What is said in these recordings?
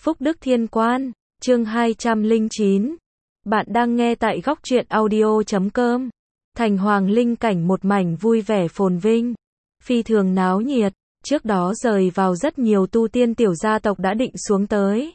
Phúc Đức Thiên Quan, chương 209. Bạn đang nghe tại góc truyện audio.com. Thành Hoàng Linh cảnh một mảnh vui vẻ phồn vinh, phi thường náo nhiệt, trước đó rời vào rất nhiều tu tiên tiểu gia tộc đã định xuống tới.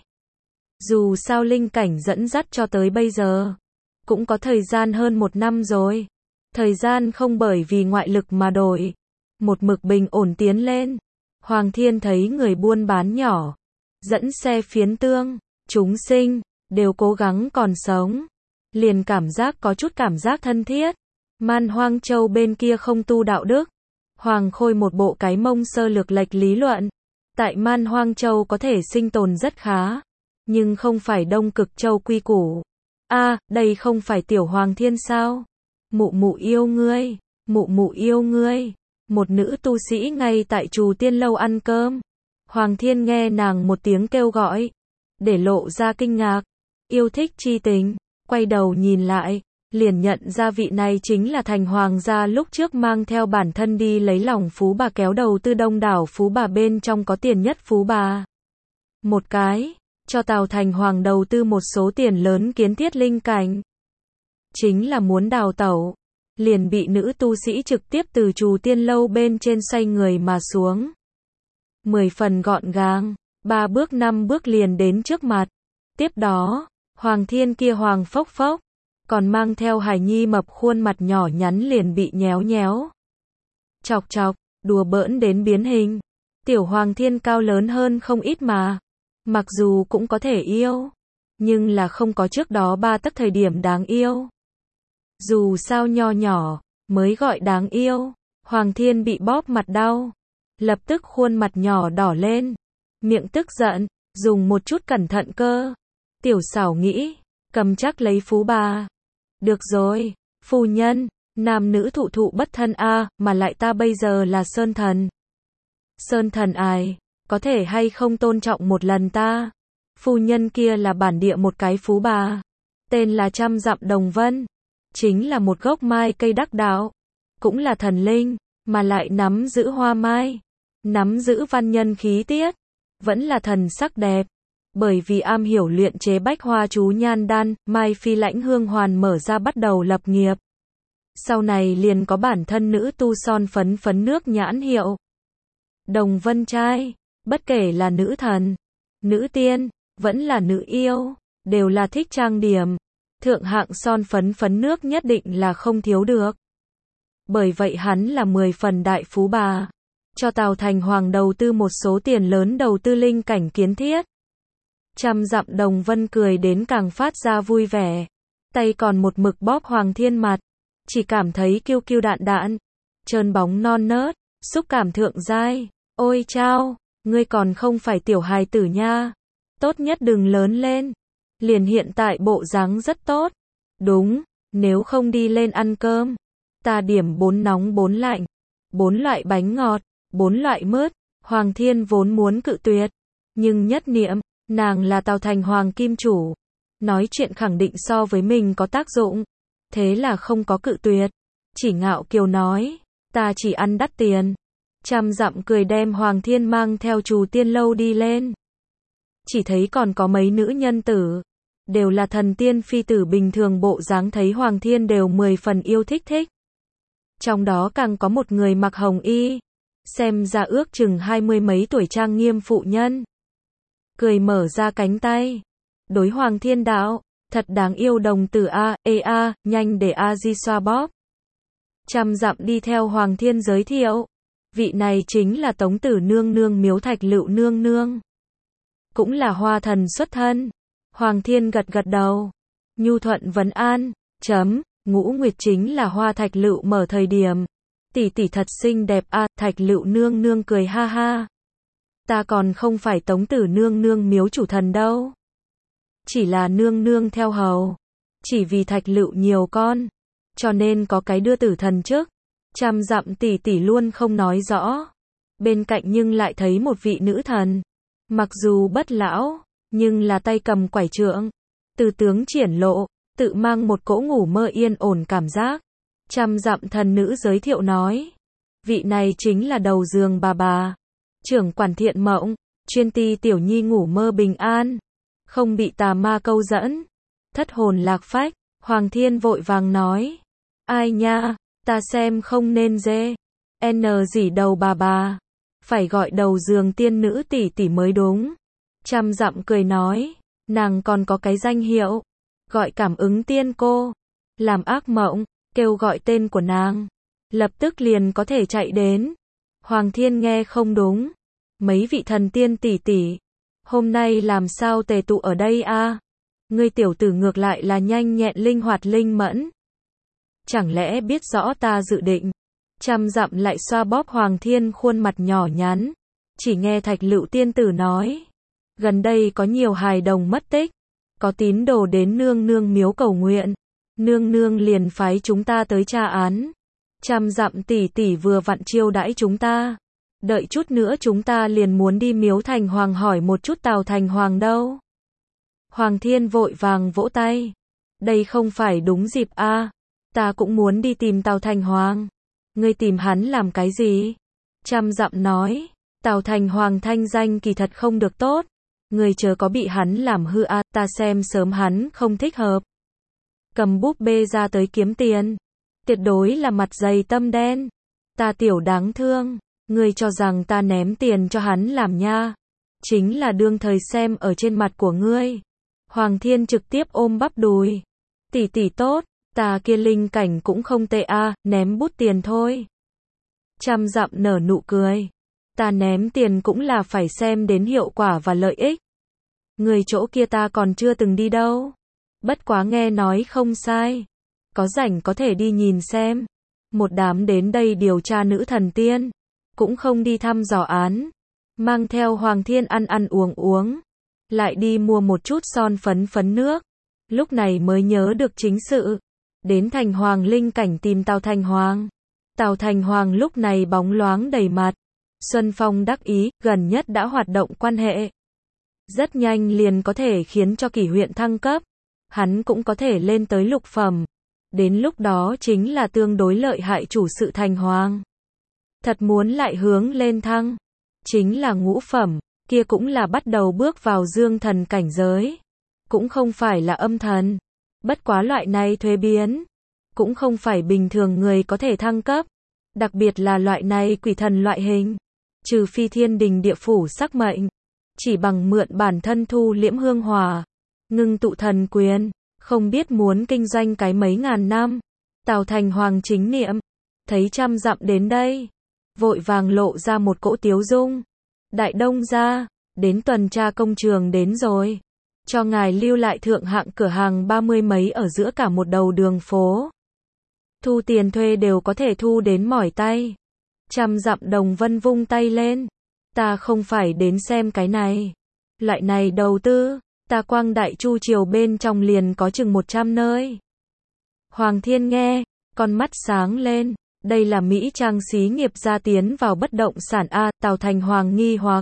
Dù sao linh cảnh dẫn dắt cho tới bây giờ, cũng có thời gian hơn 1 năm rồi. Thời gian không bởi vì ngoại lực mà đổi, một mực bình ổn tiến lên. Hoàng Thiên thấy người buôn bán nhỏ, dẫn xe phiến tương, chúng sinh, đều cố gắng còn sống. Liền cảm giác có chút cảm giác thân thiết. Man Hoang Châu bên kia không tu đạo đức. Hoàng Khôi một bộ cái mông sơ lược lệch lý luận. Tại Man Hoang Châu có thể sinh tồn rất khá, nhưng không phải Đông Cực Châu quy củ. Đây không phải tiểu Hoàng Thiên sao? Mụ mụ yêu ngươi, mụ mụ yêu ngươi. Một nữ tu sĩ ngay tại Trù Tiên Lâu ăn cơm. Hoàng Thiên nghe nàng một tiếng kêu gọi, để lộ ra kinh ngạc, yêu thích chi tình, quay đầu nhìn lại, liền nhận ra vị này chính là Thành Hoàng gia lúc trước mang theo bản thân đi lấy lòng phú bà, kéo đầu tư đông đảo phú bà bên trong có tiền nhất phú bà. Một cái, cho Tào Thành Hoàng đầu tư một số tiền lớn kiến thiết linh cảnh. Chính là muốn đào tẩu, liền bị nữ tu sĩ trực tiếp từ Trù Tiên Lâu bên trên xoay người mà xuống. 10 phần gọn gàng, 3 bước 5 bước liền đến trước mặt. Tiếp đó, Hoàng Thiên kia Hoàng phốc phốc, còn mang theo hài nhi mập khuôn mặt nhỏ nhắn liền bị nhéo nhéo, chọc chọc, đùa bỡn đến biến hình. Tiểu Hoàng Thiên cao lớn hơn không ít mà, mặc dù cũng có thể yêu, nhưng là không có trước đó 3 tấc thời điểm đáng yêu. Dù sao nho nhỏ, mới gọi đáng yêu. Hoàng Thiên bị bóp mặt đau, lập tức khuôn mặt nhỏ đỏ lên, miệng tức giận, dùng một chút cẩn thận cơ. Tiểu xảo nghĩ, cầm chắc lấy phú bà. Được rồi, phu nhân, nam nữ thụ thụ bất thân mà lại ta bây giờ là Sơn Thần. Sơn Thần ai, có thể hay không tôn trọng một lần ta? Phu nhân kia là bản địa một cái phú bà, tên là Trăm Dặm Đồng Vân, chính là một gốc mai cây đắc đạo, cũng là thần linh, mà lại nắm giữ hoa mai, nắm giữ văn nhân khí tiết, vẫn là thần sắc đẹp. Bởi vì am hiểu luyện chế bách hoa chú nhan đan, Mai Phi Lãnh Hương Hoàn mở ra bắt đầu lập nghiệp. Sau này liền có bản thân nữ tu son phấn phấn nước nhãn hiệu Đồng Vân trai, bất kể là nữ thần, nữ tiên, vẫn là nữ yêu, đều là thích trang điểm. Thượng hạng son phấn phấn nước nhất định là không thiếu được. Bởi vậy hắn là 10 phần đại phú bà, cho Tào Thành Hoàng đầu tư một số tiền lớn đầu tư linh cảnh kiến thiết. Trăm Dặm Đồng Vân cười đến càng phát ra vui vẻ, tay còn một mực bóp Hoàng Thiên mặt, chỉ cảm thấy kiêu kiêu đạn đạn, trơn bóng non nớt, xúc cảm thượng giai. Ôi chao, ngươi còn không phải tiểu hài tử nha, tốt nhất đừng lớn lên, liền hiện tại bộ dáng rất tốt. Đúng, nếu không đi lên ăn cơm, ta điểm 4 nóng 4 lạnh, 4 loại bánh ngọt, 4 loại mứt. Hoàng Thiên vốn muốn cự tuyệt, nhưng nhất niệm, nàng là Tào Thành Hoàng kim chủ, nói chuyện khẳng định so với mình có tác dụng, thế là không có cự tuyệt, chỉ ngạo kiều nói, ta chỉ ăn đắt tiền. Trăm Dặm cười đem Hoàng Thiên mang theo Trù Tiên Lâu đi lên. Chỉ thấy còn có mấy nữ nhân tử, đều là thần tiên phi tử bình thường bộ dáng, thấy Hoàng Thiên đều 10 phần yêu thích thích. Trong đó càng có một người mặc hồng y, xem ra ước chừng 20 mấy tuổi trang nghiêm phụ nhân. Cười mở ra cánh tay, đối Hoàng Thiên đạo, thật đáng yêu đồng tử nhanh để di xoa bóp. Trăm Dặm đi theo Hoàng Thiên giới thiệu, vị này chính là Tống Tử nương nương Miếu Thạch Lựu nương nương, cũng là hoa thần xuất thân. Hoàng Thiên gật gật đầu, nhu thuận vấn an, Ngũ Nguyệt chính là Hoa Thạch Lựu mở thời điểm, tỷ tỷ thật xinh đẹp Thạch Lựu nương nương cười ha ha. Ta còn không phải Tống Tử nương nương miếu chủ thần đâu, chỉ là nương nương theo hầu, chỉ vì Thạch Lựu nhiều con, cho nên có cái đưa tử thần chức. Trăm Dặm tỷ tỷ luôn không nói rõ, bên cạnh nhưng lại thấy một vị nữ thần, mặc dù bất lão, nhưng là tay cầm quải trượng, từ tướng triển lộ, tự mang một cỗ ngủ mơ yên ổn cảm giác. Trăm Dặm thần nữ giới thiệu nói, vị này chính là đầu giường bà, trưởng quản Thiện Mộng, chuyên ti tiểu nhi ngủ mơ bình an, không bị tà ma câu dẫn, thất hồn lạc phách. Hoàng Thiên vội vàng nói, ai nha, ta xem không nên dê, gì đầu bà, phải gọi đầu giường tiên nữ tỷ tỷ mới đúng. Trăm dặm cười nói, nàng còn có cái danh hiệu, gọi cảm ứng tiên cô, làm ác mộng, kêu gọi tên của nàng, lập tức liền có thể chạy đến. Hoàng Thiên nghe không đúng, mấy vị thần tiên tỷ tỷ, hôm nay làm sao tề tụ ở đây a? Ngươi tiểu tử ngược lại là nhanh nhẹn linh hoạt linh mẫn. Chẳng lẽ biết rõ ta dự định? Trăm dặm lại xoa bóp Hoàng Thiên khuôn mặt nhỏ nhắn. Chỉ nghe Thạch Lựu tiên tử nói, gần đây có nhiều hài đồng mất tích, có tín đồ đến nương nương miếu cầu nguyện, nương nương liền phái chúng ta tới tra án. Trăm dặm tỷ tỷ vừa vặn chiêu đãi chúng ta, đợi chút nữa chúng ta liền muốn đi miếu Thành Hoàng hỏi một chút Tào Thành Hoàng đâu. Hoàng Thiên vội vàng vỗ tay, đây không phải đúng dịp a, ta cũng muốn đi tìm Tào Thành Hoàng. Ngươi tìm hắn làm cái gì? Trăm dặm nói, Tào Thành Hoàng thanh danh kỳ thật không được tốt, ngươi chớ có bị hắn làm hư a, ta xem sớm hắn không thích hợp. Cầm búp bê ra tới kiếm tiền, tuyệt đối là mặt dày tâm đen. Ta tiểu đáng thương, ngươi cho rằng ta ném tiền cho hắn làm nha, chính là đương thời xem ở trên mặt của ngươi. Hoàng Thiên trực tiếp ôm bắp đùi, tỷ tỷ tốt, ta kia linh cảnh cũng không tệ a, ném bút tiền thôi. Trăm dặm nở nụ cười, ta ném tiền cũng là phải xem đến hiệu quả và lợi ích. Người chỗ kia ta còn chưa từng đi đâu, bất quá nghe nói không sai, có rảnh có thể đi nhìn xem. Một đám đến đây điều tra nữ thần tiên, cũng không đi thăm dò án, mang theo Hoàng Thiên ăn ăn uống uống, lại đi mua một chút son phấn phấn nước, lúc này mới nhớ được chính sự. Đến Thành Hoàng linh cảnh tìm Tào Thành Hoàng. Tào Thành Hoàng lúc này bóng loáng đầy mặt. Xuân Phong đắc ý, gần nhất đã hoạt động quan hệ. Rất nhanh liền có thể khiến cho Kỷ huyện thăng cấp. Hắn cũng có thể lên tới lục phẩm. Đến lúc đó chính là tương đối lợi hại chủ sự Thành Hoàng. Thật muốn lại hướng lên thăng, chính là ngũ phẩm, kia cũng là bắt đầu bước vào dương thần cảnh giới. Cũng không phải là âm thần. Bất quá loại này thuế biến, cũng không phải bình thường người có thể thăng cấp, đặc biệt là loại này quỷ thần loại hình, trừ phi thiên đình địa phủ sắc mệnh, chỉ bằng mượn bản thân thu liễm hương hỏa, ngưng tụ thần quyền, không biết muốn kinh doanh cái mấy ngàn năm. Tào Thành Hoàng chính niệm, thấy trăm dặm đến đây, vội vàng lộ ra một cỗ tiếu dung. Đại Đông gia, đến tuần tra công trường đến rồi. Cho ngài lưu lại thượng hạng cửa hàng 30 mấy ở giữa cả một đầu đường phố. Thu tiền thuê đều có thể thu đến mỏi tay. Trăm dặm Đồng Vân vung tay lên. Ta không phải đến xem cái này. Loại này đầu tư, ta quang Đại Chu Triều bên trong liền có chừng 100 nơi. Hoàng Thiên nghe, con mắt sáng lên. Đây là Mỹ Trang xí nghiệp gia tiến vào bất động sản a. Tào Thành Hoàng nghi hoặc.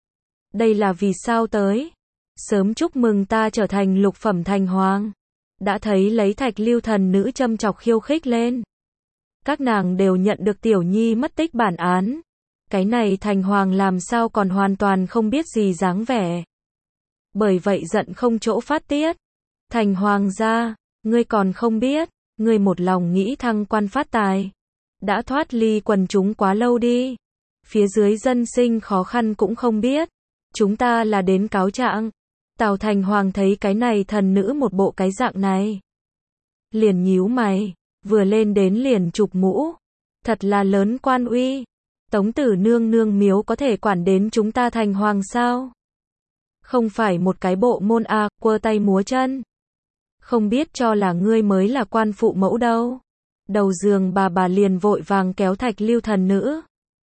Đây là vì sao tới? Sớm chúc mừng ta trở thành lục phẩm Thành Hoàng. Đã thấy lấy Thạch Lưu thần nữ châm chọc khiêu khích lên. Các nàng đều nhận được tiểu nhi mất tích bản án. Cái này Thành Hoàng làm sao còn hoàn toàn không biết gì dáng vẻ. Bởi vậy giận không chỗ phát tiết. Thành Hoàng gia, ngươi còn không biết, ngươi một lòng nghĩ thăng quan phát tài. Đã thoát ly quần chúng quá lâu đi. Phía dưới dân sinh khó khăn cũng không biết. Chúng ta là đến cáo trạng. Tào Thành Hoàng thấy cái này thần nữ một bộ cái dạng này, liền nhíu mày, vừa lên đến liền chụp mũ. Thật là lớn quan uy. Tống tử nương nương miếu có thể quản đến chúng ta Thành Hoàng sao? Không phải một cái bộ môn a, quơ tay múa chân. Không biết cho là ngươi mới là quan phụ mẫu đâu. Đầu giường bà liền vội vàng kéo Thạch Lưu thần nữ.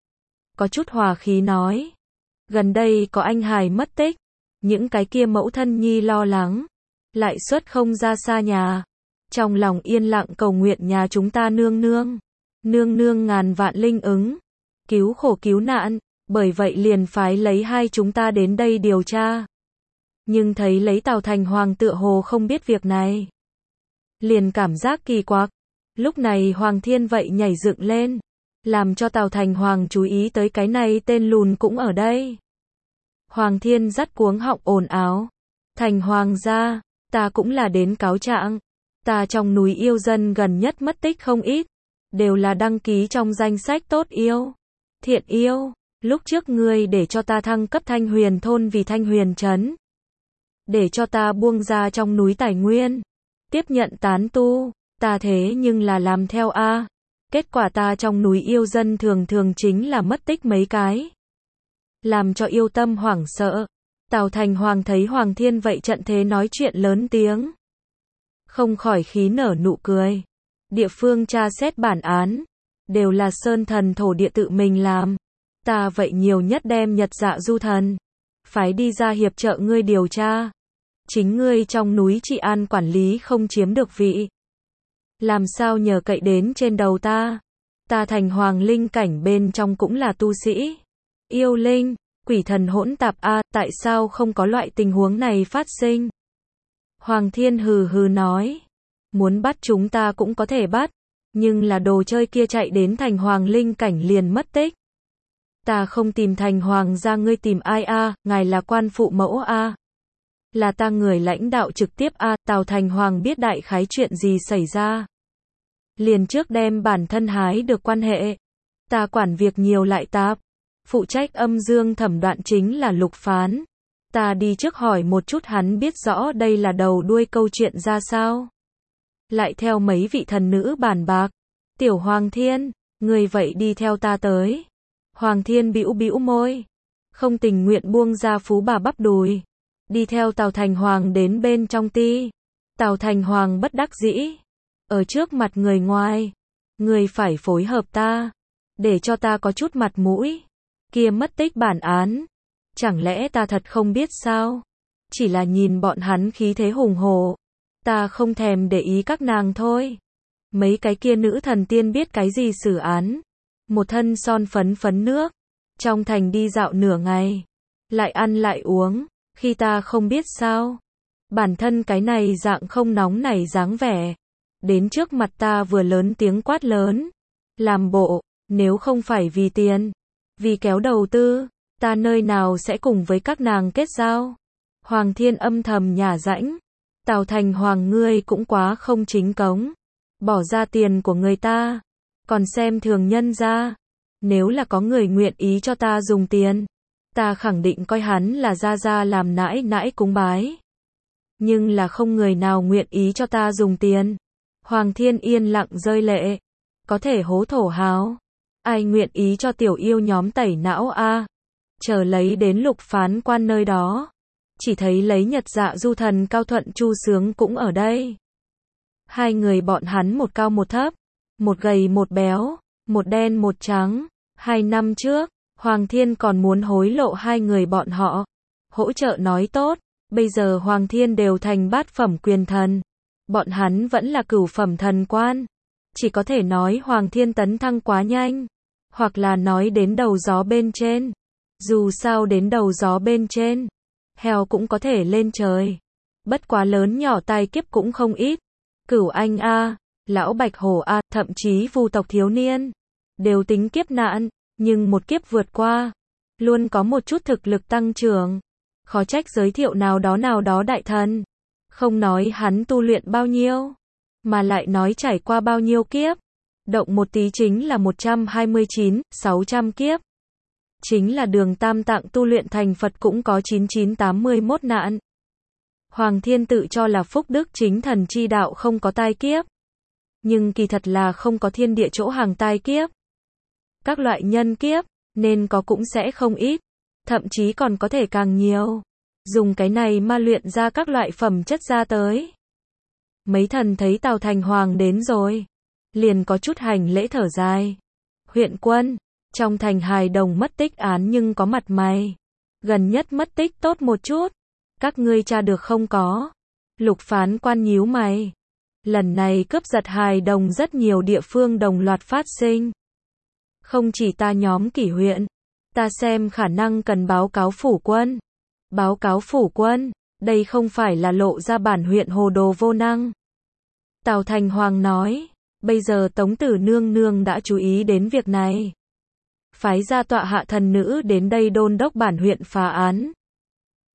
Có chút hòa khí nói. Gần đây có anh hài mất tích. Những cái kia mẫu thân nhi lo lắng. Lại xuất không ra xa nhà. Trong lòng yên lặng cầu nguyện nhà chúng ta nương nương. Nương nương ngàn vạn linh ứng. Cứu khổ cứu nạn. Bởi vậy liền phái lấy hai chúng ta đến đây điều tra. Nhưng thấy lấy Tào Thành Hoàng tựa hồ không biết việc này. Liền cảm giác kỳ quặc. Lúc này Hoàng Thiên vậy nhảy dựng lên. Làm cho Tào Thành Hoàng chú ý tới cái này tên lùn cũng ở đây. Hoàng Thiên dắt cuống họng ồn ào. Thành Hoàng gia, ta cũng là đến cáo trạng. Ta trong núi yêu dân gần nhất mất tích không ít. Đều là đăng ký trong danh sách tốt yêu. Thiện yêu, lúc trước ngươi để cho ta thăng cấp Thanh Huyền thôn vì Thanh Huyền trấn. Để cho ta buông ra trong núi tài nguyên. Tiếp nhận tán tu, ta thế nhưng là làm theo a. Kết quả ta trong núi yêu dân thường thường chính là mất tích mấy cái. Làm cho yêu tâm hoảng sợ. Tào Thành Hoàng thấy Hoàng Thiên vậy trận thế nói chuyện lớn tiếng. Không khỏi khí nở nụ cười. Địa phương tra xét bản án. Đều là sơn thần thổ địa tự mình làm. Ta vậy nhiều nhất đem Nhật Dạ Du thần. Phái đi ra hiệp trợ ngươi điều tra. Chính ngươi trong núi trị an quản lý không chiếm được vị. Làm sao nhờ cậy đến trên đầu ta. Ta Thành Hoàng linh cảnh bên trong cũng là tu sĩ. Yêu linh, quỷ thần hỗn tạp a, tại sao không có loại tình huống này phát sinh? Hoàng Thiên hừ hừ nói. Muốn bắt chúng ta cũng có thể bắt. Nhưng là đồ chơi kia chạy đến Thành Hoàng linh cảnh liền mất tích. Ta không tìm Thành Hoàng ra ngươi tìm ai a, ngài là quan phụ mẫu a. Là ta người lãnh đạo trực tiếp a. Tào Thành Hoàng biết đại khái chuyện gì xảy ra. Liền trước đem bản thân hái được quan hệ. Ta quản việc nhiều lại tạp. Phụ trách âm dương thẩm đoạn chính là Lục Phán. Ta đi trước hỏi một chút hắn biết rõ đây là đầu đuôi câu chuyện ra sao. Lại theo mấy vị thần nữ bàn bạc. Tiểu Hoàng Thiên, người vậy đi theo ta tới. Hoàng Thiên bĩu bĩu môi. Không tình nguyện buông ra phú bà bắp đùi. Đi theo Tào Thành Hoàng đến bên trong ti. Tào Thành Hoàng bất đắc dĩ. Ở trước mặt người ngoài. Người phải phối hợp ta. Để cho ta có chút mặt mũi. Kia mất tích bản án. Chẳng lẽ ta thật không biết sao? Chỉ là nhìn bọn hắn khí thế hùng hổ. Ta không thèm để ý các nàng thôi. Mấy cái kia nữ thần tiên biết cái gì xử án. Một thân son phấn phấn nước. Trong thành đi dạo nửa ngày. Lại ăn lại uống. Khi ta không biết sao. Bản thân cái này dạng không nóng này dáng vẻ. Đến trước mặt ta vừa lớn tiếng quát lớn. Làm bộ, nếu không phải vì tiền. Vì kéo đầu tư. Ta nơi nào sẽ cùng với các nàng kết giao. Hoàng Thiên âm thầm nhả rãnh. Tào Thành Hoàng ngươi cũng quá không chính cống. Bỏ ra tiền của người ta. Còn xem thường nhân ra. Nếu là có người nguyện ý cho ta dùng tiền. Ta khẳng định coi hắn là ra làm nãi nãi cúng bái. Nhưng là không người nào nguyện ý cho ta dùng tiền. Hoàng Thiên yên lặng rơi lệ. Có thể hố thổ hào. Ai nguyện ý cho tiểu yêu nhóm tẩy não a? Chờ lấy đến Lục Phán quan nơi đó. Chỉ thấy lấy Nhật Dạ Du thần Cao Thuận Chu Sướng cũng ở đây. Hai người bọn hắn một cao một thấp. Một gầy một béo. Một đen một trắng. 2 năm trước, Hoàng Thiên còn muốn hối lộ hai người bọn họ. Hỗ trợ nói tốt. Bây giờ Hoàng Thiên đều thành bát phẩm quyền thần. Bọn hắn vẫn là cửu phẩm thần quan. Chỉ có thể nói Hoàng Thiên tấn thăng quá nhanh. Hoặc là nói đến đầu gió bên trên. Dù sao đến đầu gió bên trên. Heo cũng có thể lên trời. Bất quá lớn nhỏ tai kiếp cũng không ít. Cửu Anh a, Lão Bạch Hổ a, thậm chí Vu tộc thiếu niên. Đều tính kiếp nạn. Nhưng một kiếp vượt qua. Luôn có một chút thực lực tăng trưởng. Khó trách giới thiệu nào đó đại thần. Không nói hắn tu luyện bao nhiêu. Mà lại nói trải qua bao nhiêu kiếp. Động một tí chính là 129, 600 kiếp. Chính là Đường Tam Tạng tu luyện thành Phật cũng có 9981 nạn. Hoàng Thiên tự cho là phúc đức chính thần chi đạo không có tai kiếp. Nhưng kỳ thật là không có thiên địa chỗ hàng tai kiếp. Các loại nhân kiếp, nên có cũng sẽ không ít. Thậm chí còn có thể càng nhiều. Dùng cái này ma luyện ra các loại phẩm chất ra tới. Mấy thần thấy Tào Thành Hoàng đến rồi. Liền có chút hành lễ thở dài. Huyện quân, trong thành hài đồng mất tích án nhưng có mặt mày. Gần nhất mất tích tốt một chút. Các ngươi tra được không có? Lục Phán quan nhíu mày. Lần này cướp giật hài đồng rất nhiều địa phương đồng loạt phát sinh. Không chỉ ta nhóm Kỷ huyện. Ta xem khả năng cần báo cáo phủ quân. Báo cáo phủ quân, đây không phải là lộ ra bản huyện hồ đồ vô năng. Tào Thành Hoàng nói, bây giờ Tống Tử Nương Nương đã chú ý đến việc này. Phái ra tọa hạ thần nữ đến đây đôn đốc bản huyện phá án.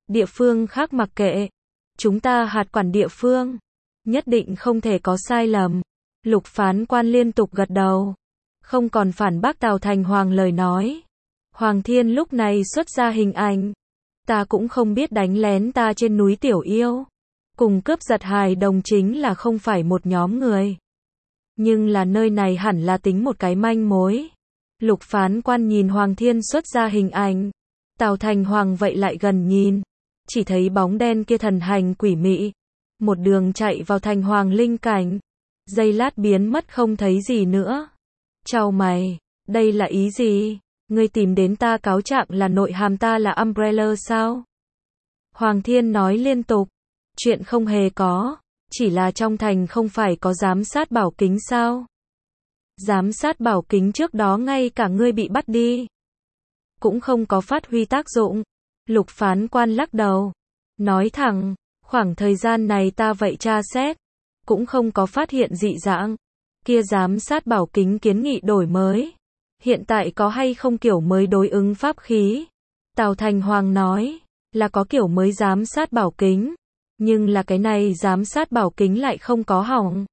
Địa phương khác mặc kệ. Chúng ta hạt quản địa phương. Nhất định không thể có sai lầm. Lục phán quan liên tục gật đầu. Không còn phản bác Tào Thành Hoàng lời nói. Hoàng Thiên lúc này xuất ra hình ảnh. Ta cũng không biết đánh lén ta trên núi Tiểu Yêu. Cùng cướp giật hài đồng chính là không phải một nhóm người. Nhưng là nơi này hẳn là tính một cái manh mối. Lục phán quan nhìn Hoàng Thiên xuất ra hình ảnh. Tào Thành Hoàng vậy lại gần nhìn. Chỉ thấy bóng đen kia thần hành quỷ mị. Một đường chạy vào Thành Hoàng linh cảnh. Giây lát biến mất không thấy gì nữa. Chào mày, đây là ý gì? Ngươi tìm đến ta cáo trạng là nội hàm ta là Umbrella sao? Hoàng Thiên nói liên tục. Chuyện không hề có. Chỉ là trong thành không phải có giám sát bảo kính sao? Giám sát bảo kính trước đó ngay cả ngươi bị bắt đi. Cũng không có phát huy tác dụng. Lục phán quan lắc đầu. Nói thẳng, khoảng thời gian này ta vậy tra xét. Cũng không có phát hiện dị dạng. Kia giám sát bảo kính kiến nghị đổi mới. Hiện tại có hay không kiểu mới đối ứng pháp khí? Tào Thành Hoàng nói, là có kiểu mới giám sát bảo kính. Nhưng là cái này giám sát bảo kính lại không có hỏng.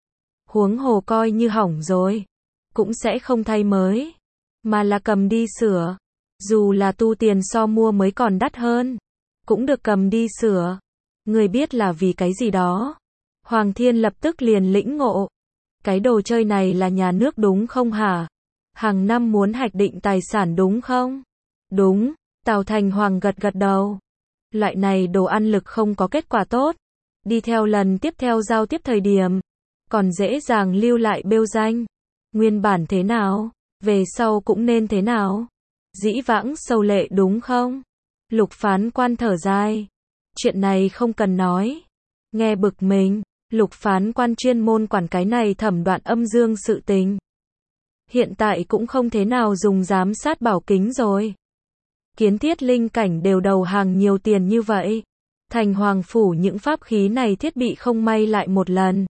Huống hồ coi như hỏng rồi. Cũng sẽ không thay mới. Mà là cầm đi sửa. Dù là tu tiền so mua mới còn đắt hơn. Cũng được cầm đi sửa. Người biết là vì cái gì đó. Hoàng Thiên lập tức liền lĩnh ngộ. Cái đồ chơi này là nhà nước đúng không hả? Hàng năm muốn hạch định tài sản đúng không? Đúng, Tào Thành Hoàng gật gật đầu. Loại này đồ ăn lực không có kết quả tốt. Đi theo lần tiếp theo giao tiếp thời điểm. Còn dễ dàng lưu lại bêu danh. Nguyên bản thế nào? Về sau cũng nên thế nào? Dĩ vãng sâu lệ đúng không? Lục phán quan thở dài. Chuyện này không cần nói. Nghe bực mình. Lục phán quan chuyên môn quản cái này thẩm đoạn âm dương sự tình. Hiện tại cũng không thế nào dùng giám sát bảo kính rồi. Kiến thiết linh cảnh đều đầu hàng nhiều tiền như vậy. Thành Hoàng phủ những pháp khí này thiết bị không may lại một lần.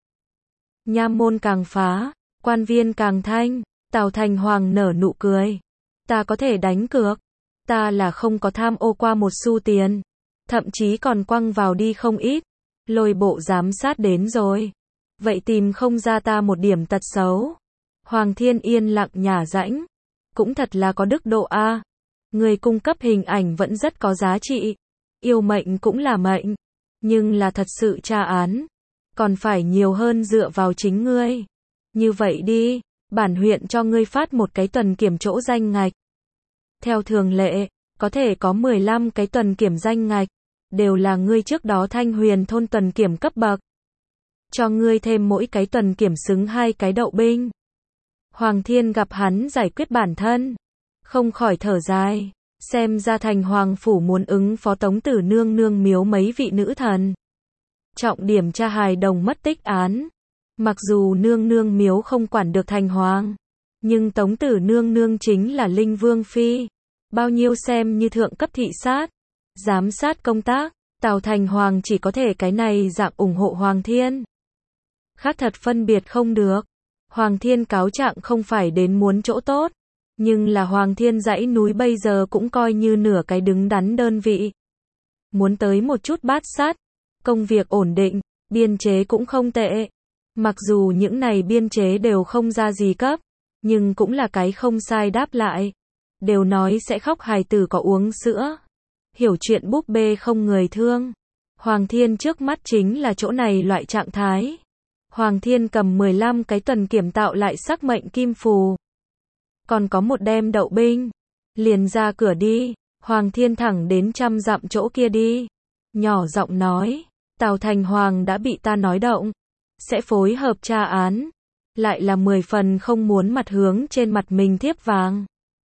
Nham môn càng phá, quan viên càng thanh. Tào Thành Hoàng nở nụ cười. Ta có thể đánh cược. Ta là không có tham ô qua một xu tiền. Thậm chí còn quăng vào đi không ít. Lôi bộ giám sát đến rồi. Vậy tìm không ra ta một điểm tật xấu. Hoàng Thiên yên lặng nhả rãnh. Cũng thật là có đức độ a. Người cung cấp hình ảnh vẫn rất có giá trị. Yêu mệnh cũng là mệnh. Nhưng là thật sự tra án. Còn phải nhiều hơn dựa vào chính ngươi. Như vậy đi. Bản huyện cho ngươi phát một cái tuần kiểm chỗ danh ngạch. Theo thường lệ, có thể có 15 cái tuần kiểm danh ngạch. Đều là ngươi trước đó Thanh Huyền thôn tuần kiểm cấp bậc. Cho ngươi thêm mỗi cái tuần kiểm xứng 2 cái đậu binh. Hoàng Thiên gặp hắn giải quyết bản thân. Không khỏi thở dài. Xem ra Thành Hoàng phủ muốn ứng phó Tống Tử Nương Nương miếu mấy vị nữ thần. Trọng điểm tra hài đồng mất tích án. Mặc dù Nương Nương miếu không quản được Thành Hoàng. Nhưng Tống Tử Nương Nương chính là Linh Vương Phi. Bao nhiêu xem như thượng cấp thị sát. Giám sát công tác. Tào Thành Hoàng chỉ có thể cái này dạng ủng hộ Hoàng Thiên. Khác thật phân biệt không được. Hoàng Thiên cáo trạng không phải đến muốn chỗ tốt. Nhưng là Hoàng Thiên dãy núi bây giờ cũng coi như nửa cái đứng đắn đơn vị. Muốn tới một chút bát sát. Công việc ổn định. Biên chế cũng không tệ. Mặc dù những này biên chế đều không ra gì cấp. Nhưng cũng là cái không sai đáp lại. Đều nói sẽ khóc hài tử có uống sữa. Hiểu chuyện búp bê không người thương. Hoàng Thiên trước mắt chính là chỗ này loại trạng thái. Hoàng Thiên cầm 15 cái tuần kiểm tạo lại sắc mệnh kim phù. Còn có một đem đậu binh. Liền ra cửa đi. Hoàng Thiên thẳng đến 100 dặm chỗ kia đi. Nhỏ giọng nói. Tào Thành Hoàng đã bị ta nói động. Sẽ phối hợp tra án. Lại là 10 phần không muốn mặt hướng trên mặt mình thiếp vàng.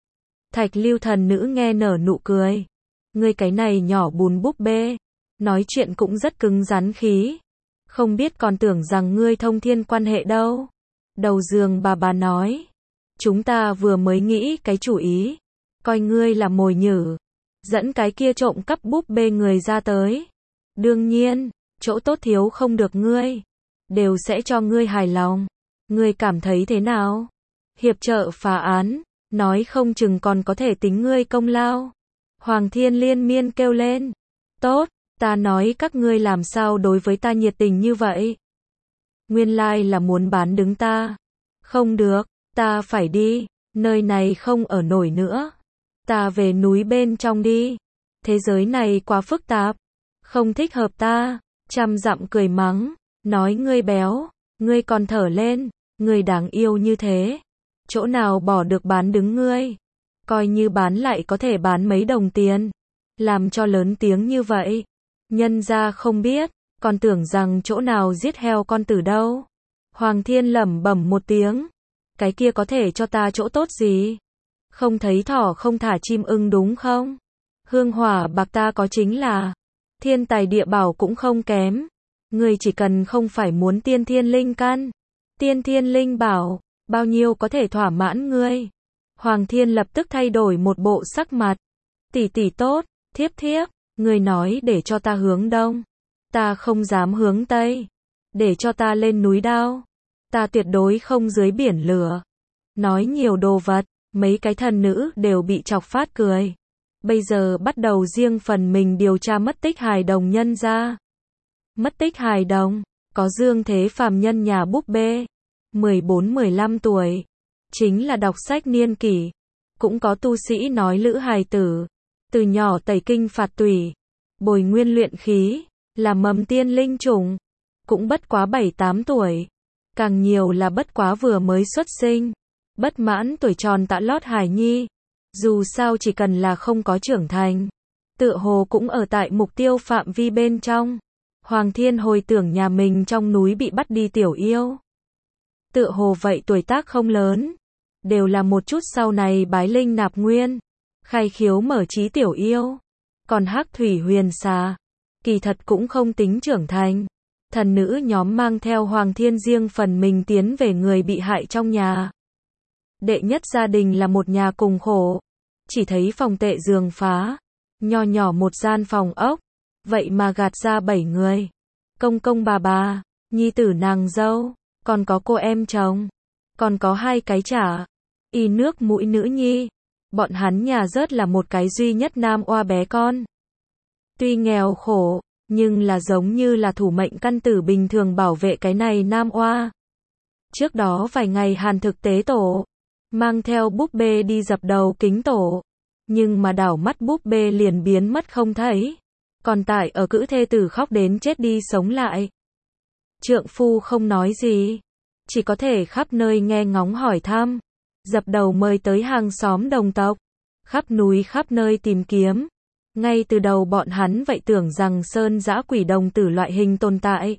Thạch Lưu thần nữ nghe nở nụ cười. Ngươi cái này nhỏ bùn búp bê. Nói chuyện cũng rất cứng rắn khí. Không biết còn tưởng rằng ngươi thông thiên quan hệ đâu. Đầu giường bà nói. Chúng ta vừa mới nghĩ cái chủ ý. Coi ngươi là mồi nhử. Dẫn cái kia trộm cắp búp bê người ra tới. Đương nhiên, chỗ tốt thiếu không được ngươi. Đều sẽ cho ngươi hài lòng. Ngươi cảm thấy thế nào? Hiệp trợ phá án. Nói không chừng còn có thể tính ngươi công lao. Hoàng Thiên liên miên kêu lên. Tốt, ta nói các ngươi làm sao đối với ta nhiệt tình như vậy? Nguyên lai là muốn bán đứng ta. Không được, ta phải đi, nơi này không ở nổi nữa. Ta về núi bên trong đi. Thế giới này quá phức tạp, không thích hợp ta. Trăm dặm cười mắng, nói ngươi béo, ngươi còn thở lên, ngươi đáng yêu như thế. Chỗ nào bỏ được bán đứng ngươi? Coi như bán lại có thể bán mấy đồng tiền. Làm cho lớn tiếng như vậy. Nhân gia không biết, còn tưởng rằng chỗ nào giết heo con tử đâu. Hoàng Thiên lẩm bẩm một tiếng. Cái kia có thể cho ta chỗ tốt gì? Không thấy thỏ không thả chim ưng đúng không? Hương hỏa bạc ta có chính là thiên tài địa bảo cũng không kém. Ngươi chỉ cần không phải muốn tiên thiên linh căn, tiên thiên linh bảo, bao nhiêu có thể thỏa mãn ngươi. Hoàng Thiên lập tức thay đổi một bộ sắc mặt. Tỷ tỷ tốt, thiếp thiếp, ngươi nói để cho ta hướng đông. Ta không dám hướng tây. Để cho ta lên núi Đao. Ta tuyệt đối không dưới biển lửa. Nói nhiều đồ vật, mấy cái thần nữ đều bị chọc phát cười. Bây giờ bắt đầu riêng phần mình điều tra mất tích hài đồng nhân ra. Mất tích hài đồng, có Dương Thế phàm nhân nhà búp bê, 14-15 tuổi, chính là đọc sách niên kỷ. Cũng có tu sĩ nói lữ hài tử, từ nhỏ tẩy kinh phạt tủy, bồi nguyên luyện khí, là mầm tiên linh chủng, cũng bất quá 7-8 tuổi. Càng nhiều là bất quá vừa mới xuất sinh, bất mãn tuổi tròn tạ lót hài nhi. Dù sao chỉ cần là không có trưởng thành, tựa hồ cũng ở tại mục tiêu phạm vi bên trong. Hoàng Thiên hồi tưởng nhà mình trong núi bị bắt đi tiểu yêu. Tựa hồ vậy tuổi tác không lớn, đều là một chút sau này bái linh nạp nguyên, khai khiếu mở trí tiểu yêu. Còn Hắc Thủy Huyền Xà, kỳ thật cũng không tính trưởng thành. Thần nữ nhóm mang theo Hoàng Thiên riêng phần mình tiến về người bị hại trong nhà. Đệ nhất gia đình là một nhà cùng khổ, chỉ thấy phòng tệ giường phá, nho nhỏ một gian phòng ốc, vậy mà gạt ra 7 người. Công công bà, nhi tử nàng dâu, còn có cô em chồng, còn có 2 cái chả, y nước mũi nữ nhi. Bọn hắn nhà rớt là một cái duy nhất nam oa bé con. Tuy nghèo khổ, nhưng là giống như là thủ mệnh căn tử bình thường bảo vệ cái này nam oa. Trước đó vài ngày Hàn thực tế tổ mang theo búp bê đi dập đầu kính tổ, nhưng mà đảo mắt búp bê liền biến mất không thấy. Còn tại ở cữ thê tử khóc đến chết đi sống lại. Trượng phu không nói gì, chỉ có thể khắp nơi nghe ngóng hỏi thăm, dập đầu mời tới hàng xóm đồng tộc, khắp núi khắp nơi tìm kiếm. Ngay từ đầu bọn hắn vậy tưởng rằng sơn dã quỷ đồng tử loại hình tồn tại,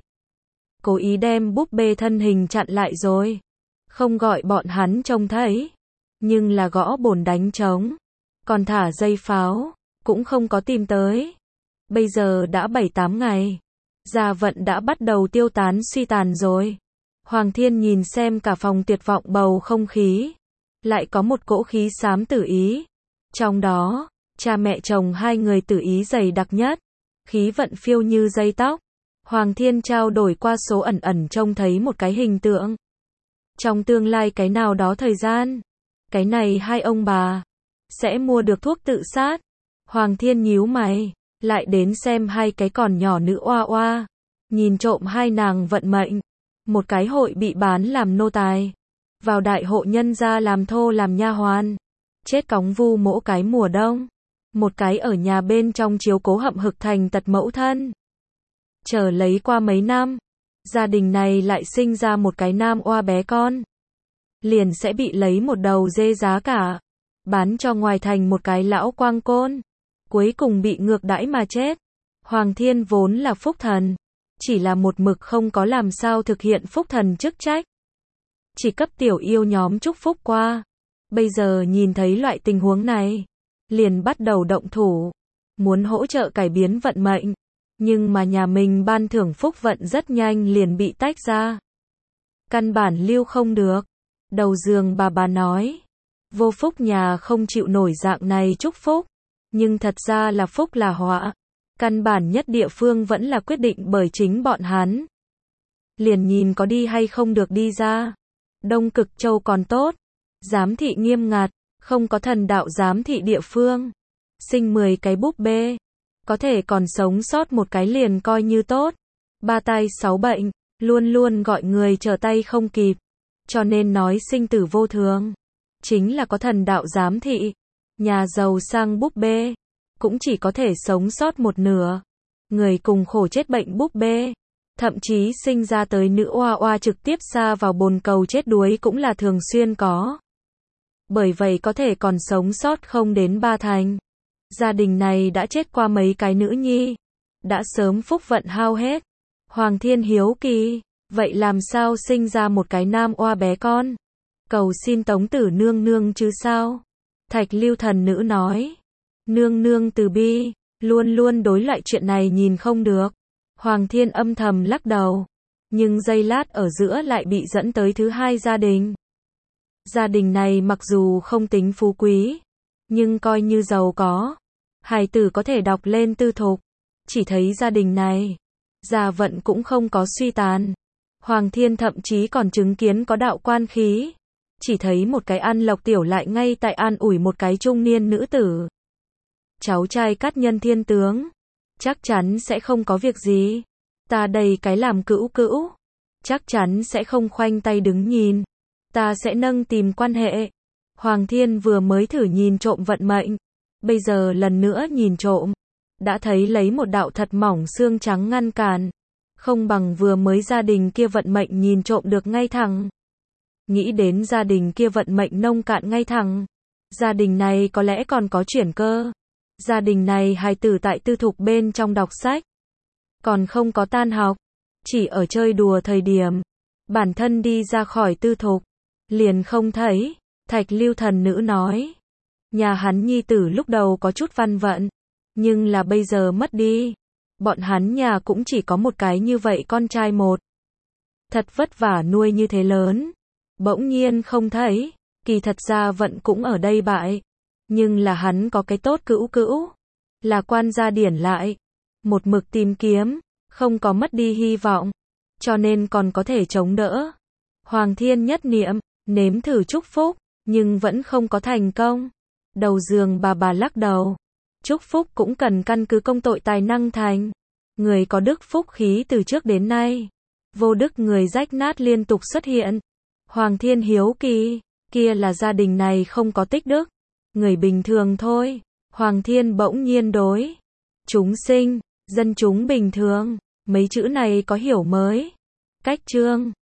cố ý đem búp bê thân hình chặn lại rồi, không gọi bọn hắn trông thấy, nhưng là gõ bồn đánh trống, còn thả dây pháo, cũng không có tìm tới. Bây giờ đã 7-8 ngày, gia vận đã bắt đầu tiêu tán suy tàn rồi. Hoàng Thiên nhìn xem cả phòng tuyệt vọng bầu không khí, lại có một cỗ khí xám tử ý. Trong đó, cha mẹ chồng 2 người tử ý dày đặc nhất, khí vận phiêu như dây tóc. Hoàng Thiên trao đổi qua số ẩn ẩn trông thấy một cái hình tượng. Trong tương lai cái nào đó thời gian, cái này 2 ông bà sẽ mua được thuốc tự sát. Hoàng Thiên nhíu mày, lại đến xem 2 cái còn nhỏ nữ oa oa, nhìn trộm 2 nàng vận mệnh. Một cái hội bị bán làm nô tài, vào đại hộ nhân gia làm thô làm nha hoàn, chết cóng vu mỗi cái mùa đông. Một cái ở nhà bên trong chiếu cố hậm hực thành tật mẫu thân. Chờ lấy qua mấy năm, gia đình này lại sinh ra một cái nam oa bé con, liền sẽ bị lấy một đầu dê giá cả, bán cho ngoài thành một cái lão quang côn, cuối cùng bị ngược đãi mà chết. Hoàng Thiên vốn là phúc thần, chỉ là một mực không có làm sao thực hiện phúc thần chức trách, chỉ cấp tiểu yêu nhóm chúc phúc qua. Bây giờ nhìn thấy loại tình huống này, liền bắt đầu động thủ, muốn hỗ trợ cải biến vận mệnh, nhưng mà nhà mình ban thưởng phúc vận rất nhanh liền bị tách ra. Căn bản lưu không được. Đầu giường bà nói, vô phúc nhà không chịu nổi dạng này chúc phúc, nhưng thật ra là phúc là họa. Căn bản nhất địa phương vẫn là quyết định bởi chính bọn hắn. Liền nhìn có đi hay không được đi ra. Đông Cực Châu còn tốt, giám thị nghiêm ngặt, không có thần đạo giám thị địa phương. Sinh 10 cái búp bê, Có thể còn sống sót một cái liền coi như tốt. Ba tai sáu bệnh, luôn luôn gọi người trở tay không kịp. Cho nên nói sinh tử vô thường. Chính là có thần đạo giám thị. Nhà giàu sang búp bê. Cũng chỉ có thể sống sót một nửa. Người cùng khổ chết bệnh búp bê. Thậm chí sinh ra tới nữ oa oa trực tiếp sa vào bồn cầu chết đuối cũng là thường xuyên có. Bởi vậy có thể còn sống sót không đến 3/10. Gia đình này đã chết qua mấy cái nữ nhi. Đã sớm phúc vận hao hết. Hoàng Thiên hiếu kỳ. Vậy làm sao sinh ra một cái nam oa bé con? Cầu xin Tống Tử nương nương chứ sao? Thạch Lưu thần nữ nói. Nương nương từ bi. Luôn luôn đối loại chuyện này nhìn không được. Hoàng Thiên âm thầm lắc đầu. Nhưng giây lát ở giữa lại bị dẫn tới thứ hai gia đình. Gia đình này mặc dù không tính phú quý, nhưng coi như giàu có. Hài tử có thể đọc lên tư thục. Chỉ thấy gia đình này, gia vận cũng không có suy tàn. Hoàng Thiên thậm chí còn chứng kiến có đạo quan khí. Chỉ thấy một cái ăn lộc tiểu lại ngay tại an ủi một cái trung niên nữ tử. Cháu trai Cát Nhân Thiên tướng. Chắc chắn sẽ không có việc gì. Ta đây cái làm cữu cữu. Chắc chắn sẽ không khoanh tay đứng nhìn. Ta sẽ nâng tìm quan hệ. Hoàng Thiên vừa mới thử nhìn trộm vận mệnh. Bây giờ lần nữa nhìn trộm. Đã thấy lấy một đạo thật mỏng xương trắng ngăn cản. Không bằng vừa mới gia đình kia vận mệnh nhìn trộm được ngay thẳng. Nghĩ đến gia đình kia vận mệnh nông cạn ngay thẳng. Gia đình này có lẽ còn có chuyển cơ. Gia đình này hài tử tại tư thục bên trong đọc sách. Còn không có tan học. Chỉ ở chơi đùa thời điểm. Bản thân đi ra khỏi tư thục. Liền không thấy. Thạch Lưu thần nữ nói. Nhà hắn nhi tử lúc đầu có chút văn vận. Nhưng là bây giờ mất đi. Bọn hắn nhà cũng chỉ có một cái như vậy con trai một. Thật vất vả nuôi như thế lớn. Bỗng nhiên không thấy. Kỳ thật ra vận cũng ở đây bại. Nhưng là hắn có cái tốt cữu cữu. Là quan gia điển lại. Một mực tìm kiếm. Không có mất đi hy vọng. Cho nên còn có thể chống đỡ. Hoàng Thiên nhất niệm. Nếm thử chúc phúc. Nhưng vẫn không có thành công. Đầu giường bà lắc đầu. Chúc phúc cũng cần căn cứ công tội tài năng thành. Người có đức phúc khí từ trước đến nay. Vô đức người rách nát liên tục xuất hiện. Hoàng Thiên hiếu kỳ. Kia là gia đình này không có tích đức. Người bình thường thôi. Hoàng Thiên bỗng nhiên đối. Chúng sinh, dân chúng bình thường. Mấy chữ này có hiểu mới. Cách chương.